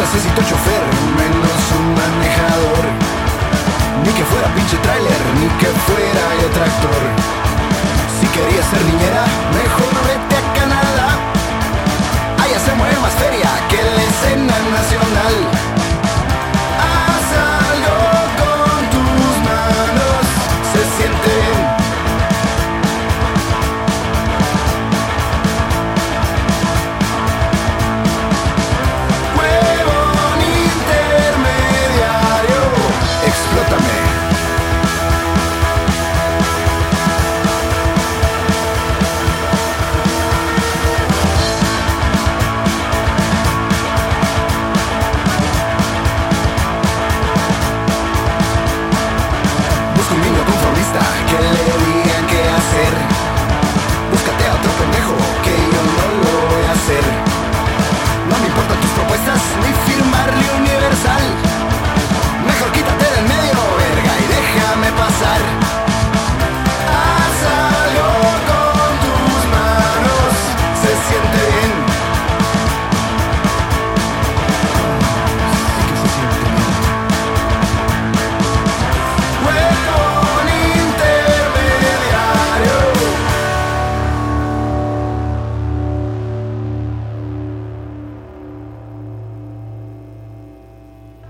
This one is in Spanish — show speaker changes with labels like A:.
A: necesito chofer, menos un manejador. Ni que fuera pinche tráiler, ni que fuera el tractor. Si quería ser niñera, mejor